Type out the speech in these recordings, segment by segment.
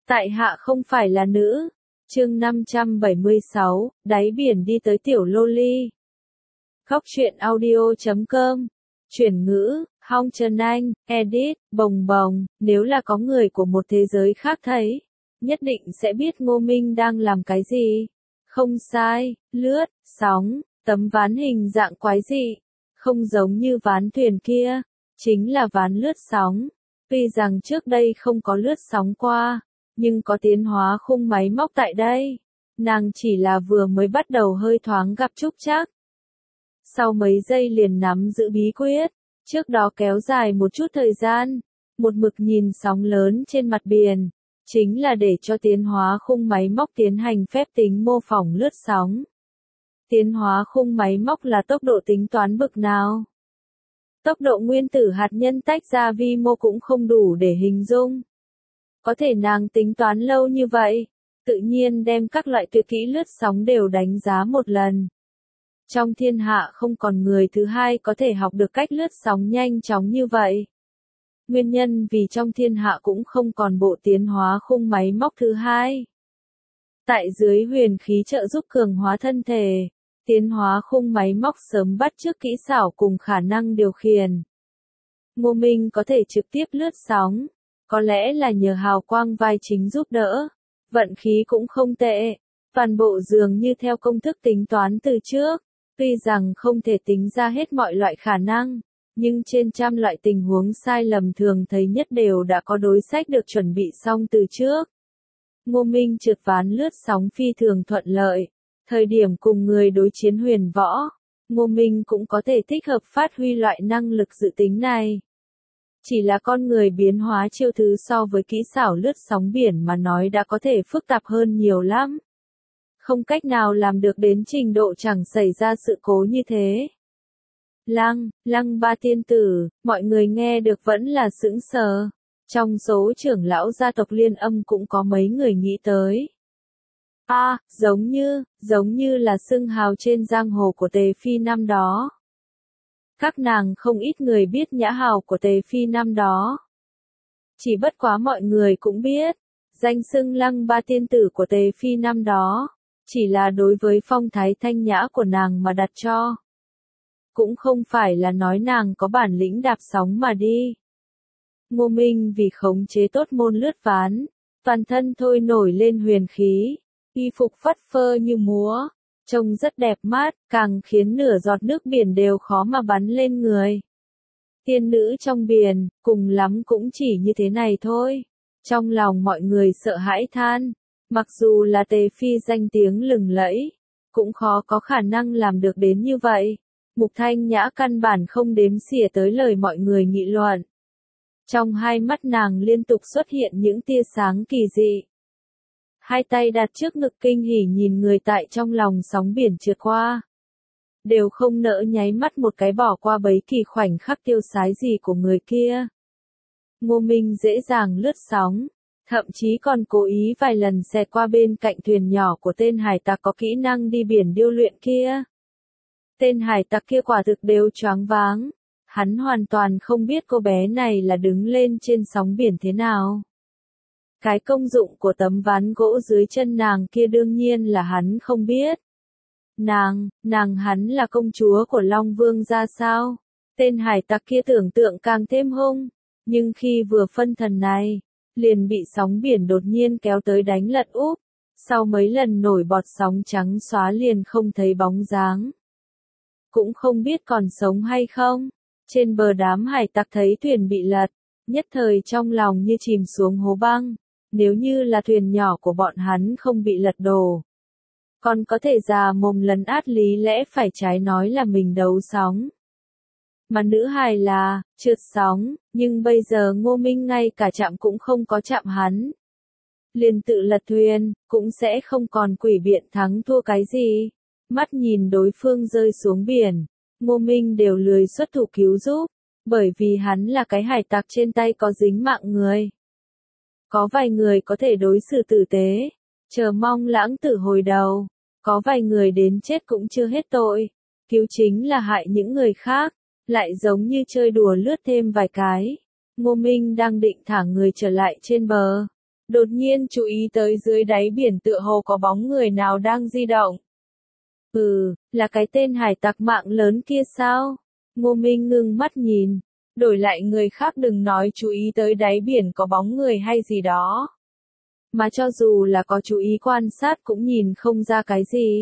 Tại hạ không phải là nữ. Chương 576, đáy biển đi tới tiểu loli. Khóc chuyện audio.com. Chuyển ngữ, Hong Trần Anh, edit, bồng bồng, nếu là có người của một thế giới khác thấy, nhất định sẽ biết Ngô Minh đang làm cái gì. Không sai, lướt, sóng, tấm ván hình dạng quái dị, không giống như ván thuyền kia, chính là ván lướt sóng. Tuy rằng trước đây không có lướt sóng qua, nhưng có tiến hóa khung máy móc tại đây. Nàng chỉ là vừa mới bắt đầu hơi thoáng gặp trúc trắc. Sau mấy giây liền nắm giữ bí quyết, trước đó kéo dài một chút thời gian, một mực nhìn sóng lớn trên mặt biển, chính là để cho tiến hóa khung máy móc tiến hành phép tính mô phỏng lướt sóng. Tiến hóa khung máy móc là tốc độ tính toán bực nào? Tốc độ nguyên tử hạt nhân tách ra vi mô cũng không đủ để hình dung. Có thể nàng tính toán lâu như vậy, tự nhiên đem các loại tuyệt kỹ lướt sóng đều đánh giá một lần. Trong thiên hạ không còn người thứ hai có thể học được cách lướt sóng nhanh chóng như vậy. Nguyên nhân vì trong thiên hạ cũng không còn bộ tiến hóa khung máy móc thứ hai. Tại dưới huyền khí trợ giúp cường hóa thân thể, tiến hóa khung máy móc sớm bắt chước kỹ xảo cùng khả năng điều khiển. Ngô Minh có thể trực tiếp lướt sóng, có lẽ là nhờ hào quang vai chính giúp đỡ, vận khí cũng không tệ, toàn bộ dường như theo công thức tính toán từ trước, tuy rằng không thể tính ra hết mọi loại khả năng, nhưng trên trăm loại tình huống sai lầm thường thấy nhất đều đã có đối sách được chuẩn bị xong từ trước. Ngô Minh trượt ván lướt sóng phi thường thuận lợi, thời điểm cùng người đối chiến huyền võ, Ngô Minh cũng có thể thích hợp phát huy loại năng lực dự tính này. Chỉ là con người biến hóa chiêu thứ so với kỹ xảo lướt sóng biển mà nói đã có thể phức tạp hơn nhiều lắm. Không cách nào làm được đến trình độ chẳng xảy ra sự cố như thế. Lăng ba tiên tử, mọi người nghe được vẫn là sững sờ. Trong số trưởng lão gia tộc Liên Âm cũng có mấy người nghĩ tới. Giống như là xưng hào trên giang hồ của Tề Phi năm đó. Các nàng không ít người biết nhã hào của Tề Phi năm đó. Chỉ bất quá mọi người cũng biết, danh xưng Lăng ba tiên tử của Tề Phi năm đó, chỉ là đối với phong thái thanh nhã của nàng mà đặt cho. Cũng không phải là nói nàng có bản lĩnh đạp sóng mà đi. Ngô Minh vì khống chế tốt môn lướt ván, toàn thân thôi nổi lên huyền khí, y phục phất phơ như múa, trông rất đẹp mắt, càng khiến nửa giọt nước biển đều khó mà bắn lên người. Tiên nữ trong biển, cùng lắm cũng chỉ như thế này thôi. Trong lòng mọi người sợ hãi than, mặc dù là Tề Phi danh tiếng lừng lẫy, cũng khó có khả năng làm được đến như vậy. Mục Thanh Nhã căn bản không đếm xỉa tới lời mọi người nghị luận. Trong hai mắt nàng liên tục xuất hiện những tia sáng kỳ dị. Hai tay đặt trước ngực kinh hỉ nhìn người tại trong lòng sóng biển trượt qua. Đều không nỡ nháy mắt một cái bỏ qua bấy kỳ khoảnh khắc tiêu sái gì của người kia. Ngô Minh dễ dàng lướt sóng, thậm chí còn cố ý vài lần xẹt qua bên cạnh thuyền nhỏ của tên hải tặc có kỹ năng đi biển điêu luyện kia. Tên hải tặc kia quả thực đều choáng váng, hắn hoàn toàn không biết cô bé này là đứng lên trên sóng biển thế nào. Cái công dụng của tấm ván gỗ dưới chân nàng kia đương nhiên là hắn không biết. Hắn là công chúa của Long Vương ra sao? Tên hải tặc kia tưởng tượng càng thêm hung, nhưng khi vừa phân thần này, liền bị sóng biển đột nhiên kéo tới đánh lật úp, sau mấy lần nổi bọt sóng trắng xóa liền không thấy bóng dáng. Cũng không biết còn sống hay không. Trên bờ đám hải tặc thấy thuyền bị lật, nhất thời trong lòng như chìm xuống hố băng. Nếu như là thuyền nhỏ của bọn hắn không bị lật đổ, còn có thể già mồm lấn át lý lẽ phải trái nói là mình đấu sóng. Mà nữ hài là, trượt sóng, nhưng bây giờ Ngô Minh ngay cả chạm cũng không có chạm hắn. Liền tự lật thuyền, cũng sẽ không còn quỷ biện thắng thua cái gì. Mắt nhìn đối phương rơi xuống biển, Ngô Minh đều lười xuất thủ cứu giúp, bởi vì hắn là cái hải tặc trên tay có dính mạng người. Có vài người có thể đối xử tử tế, chờ mong lãng tử hồi đầu, có vài người đến chết cũng chưa hết tội, cứu chính là hại những người khác, lại giống như chơi đùa lướt thêm vài cái. Ngô Minh đang định thả người trở lại trên bờ, đột nhiên chú ý tới dưới đáy biển tựa hồ có bóng người nào đang di động. Là cái tên hải tặc mạng lớn kia sao? Ngô Minh ngưng mắt nhìn, đổi lại người khác đừng nói chú ý tới đáy biển có bóng người hay gì đó. Mà cho dù là có chú ý quan sát cũng nhìn không ra cái gì.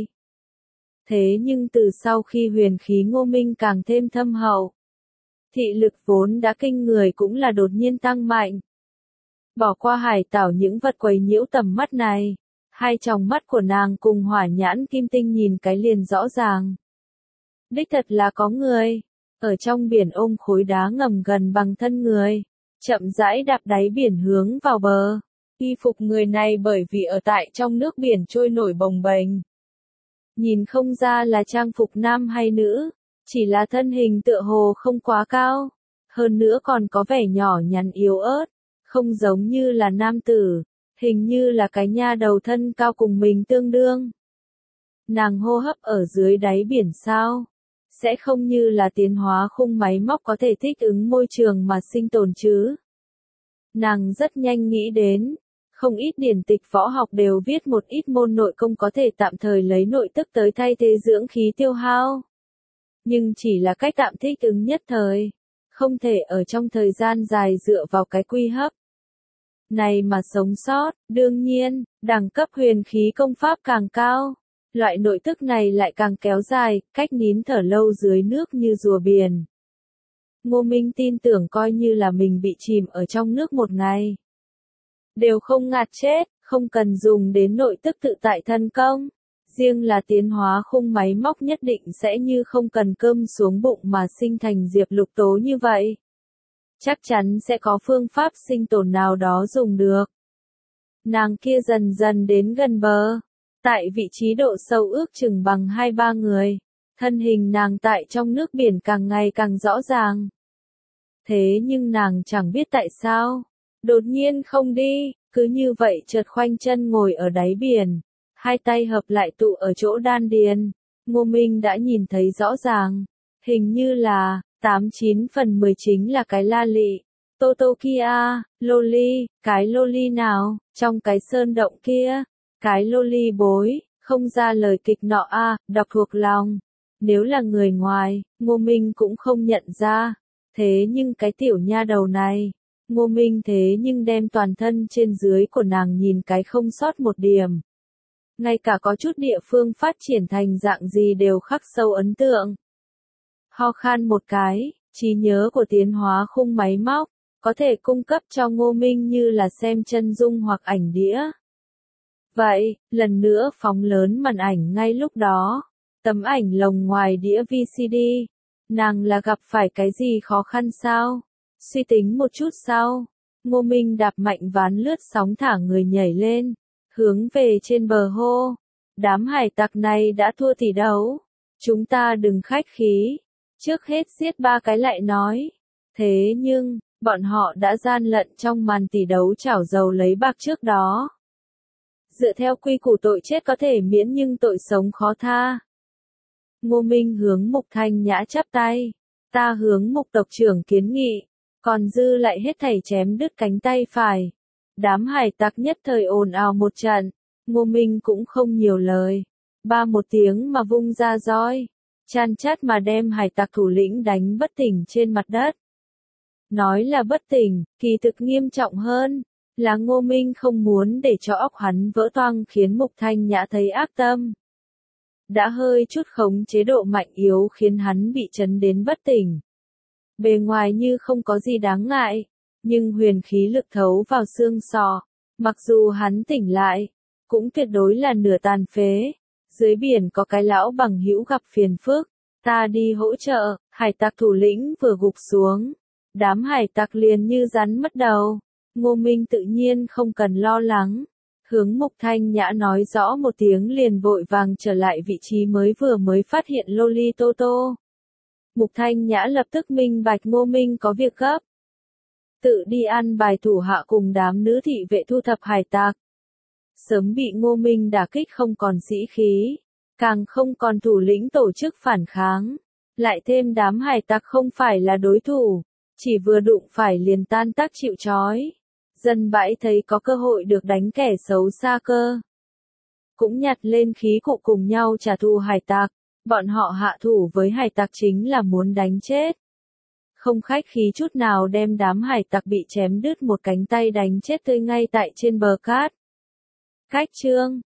Thế nhưng từ sau khi huyền khí Ngô Minh càng thêm thâm hậu, thị lực vốn đã kinh người cũng là đột nhiên tăng mạnh. Bỏ qua hải tảo những vật quấy nhiễu tầm mắt này, hai tròng mắt của nàng cùng hỏa nhãn kim tinh nhìn cái liền rõ ràng. Đích thật là có người, ở trong biển ôm khối đá ngầm gần bằng thân người, chậm rãi đạp đáy biển hướng vào bờ. Y phục người này bởi vì ở tại trong nước biển trôi nổi bồng bềnh, nhìn không ra là trang phục nam hay nữ, chỉ là thân hình tựa hồ không quá cao, hơn nữa còn có vẻ nhỏ nhắn yếu ớt, không giống như là nam tử, hình như là cái nha đầu thân cao cùng mình tương đương. Nàng hô hấp ở dưới đáy biển sao? Sẽ không như là tiến hóa khung máy móc có thể thích ứng môi trường mà sinh tồn chứ? Nàng rất nhanh nghĩ đến, không ít điển tịch võ học đều viết một ít môn nội công có thể tạm thời lấy nội tức tới thay thế dưỡng khí tiêu hao. Nhưng chỉ là cách tạm thích ứng nhất thời, không thể ở trong thời gian dài dựa vào cái quy hấp này mà sống sót. Đương nhiên, đẳng cấp huyền khí công pháp càng cao, loại nội tức này lại càng kéo dài, cách nín thở lâu dưới nước như rùa biển. Ngô Minh tin tưởng coi như là mình bị chìm ở trong nước một ngày, đều không ngạt chết, không cần dùng đến nội tức tự tại thân công. Riêng là tiến hóa khung máy móc nhất định sẽ như không cần cơm xuống bụng mà sinh thành Diệp Lục Tố như vậy. Chắc chắn sẽ có phương pháp sinh tồn nào đó dùng được. Nàng kia dần dần đến gần bờ, tại vị trí độ sâu ước chừng bằng 2-3 người, thân hình nàng tại trong nước biển càng ngày càng rõ ràng. Thế nhưng nàng chẳng biết tại sao, đột nhiên không đi, cứ như vậy chợt khoanh chân ngồi ở đáy biển, hai tay hợp lại tụ ở chỗ đan điền. Ngô Minh đã nhìn thấy rõ ràng, hình như là 89 phần 10 chính là cái la lị. Toto kia, loli, cái loli nào, trong cái sơn động kia, cái loli bối, không ra lời kịch nọ đọc thuộc lòng. Nếu là người ngoài, Ngô Minh cũng không nhận ra. Thế nhưng cái tiểu nha đầu này, Ngô Minh thế nhưng đem toàn thân trên dưới của nàng nhìn cái không sót một điểm. Ngay cả có chút địa phương phát triển thành dạng gì đều khắc sâu ấn tượng. Ho khan một cái, trí nhớ của tiến hóa khung máy móc, có thể cung cấp cho Ngô Minh như là xem chân dung hoặc ảnh đĩa. Vậy, lần nữa phóng lớn màn ảnh ngay lúc đó, tấm ảnh lồng ngoài đĩa VCD, nàng là gặp phải cái gì khó khăn sao? Suy tính một chút sau, Ngô Minh đạp mạnh ván lướt sóng thả người nhảy lên, hướng về trên bờ hô. Đám hải tặc này đã thua tỷ đấu, chúng ta đừng khách khí, trước hết giết 3 cái lại nói. Thế nhưng, bọn họ đã gian lận trong màn tỷ đấu chảo dầu lấy bạc trước đó. Dựa theo quy củ tội chết có thể miễn nhưng tội sống khó tha. Ngô Minh hướng Mục Thanh Nhã chắp tay, ta hướng Mục tộc trưởng kiến nghị, còn dư lại hết thảy chém đứt cánh tay phải. Đám hải tặc nhất thời ồn ào một trận, Ngô Minh cũng không nhiều lời, ba một tiếng mà vung ra roi, chan chát mà đem hải tặc thủ lĩnh đánh bất tỉnh trên mặt đất. Nói là bất tỉnh, kỳ thực nghiêm trọng hơn, là Ngô Minh không muốn để cho óc hắn vỡ toang khiến Mục Thanh Nhã thấy ác tâm. Đã hơi chút khống chế độ mạnh yếu khiến hắn bị chấn đến bất tỉnh. Bề ngoài như không có gì đáng ngại, nhưng huyền khí lực thấu vào xương sọ, mặc dù hắn tỉnh lại, cũng tuyệt đối là nửa tàn phế. Dưới biển có cái lão bằng hữu gặp phiền phức, ta đi hỗ trợ. Hải tặc thủ lĩnh vừa gục xuống, đám hải tặc liền như rắn mất đầu. Ngô Minh tự nhiên không cần lo lắng, hướng Mục Thanh Nhã nói rõ một tiếng liền vội vàng trở lại vị trí vừa mới phát hiện Loli Toto. Mục Thanh Nhã lập tức minh bạch Ngô Minh có việc gấp, tự đi ăn bài thủ hạ cùng đám nữ thị vệ thu thập hải tặc. Sớm bị Ngô Minh đả kích không còn sĩ khí, càng không còn thủ lĩnh tổ chức phản kháng, lại thêm đám hải tặc không phải là đối thủ, chỉ vừa đụng phải liền tan tác chịu trói. Dân bãi thấy có cơ hội được đánh kẻ xấu xa cơ. Cũng nhặt lên khí cụ cùng nhau trả thù hải tặc. Bọn họ hạ thủ với hải tặc chính là muốn đánh chết. Không khách khí chút nào đem đám hải tặc bị chém đứt một cánh tay đánh chết tươi ngay tại trên bờ cát. Cách chương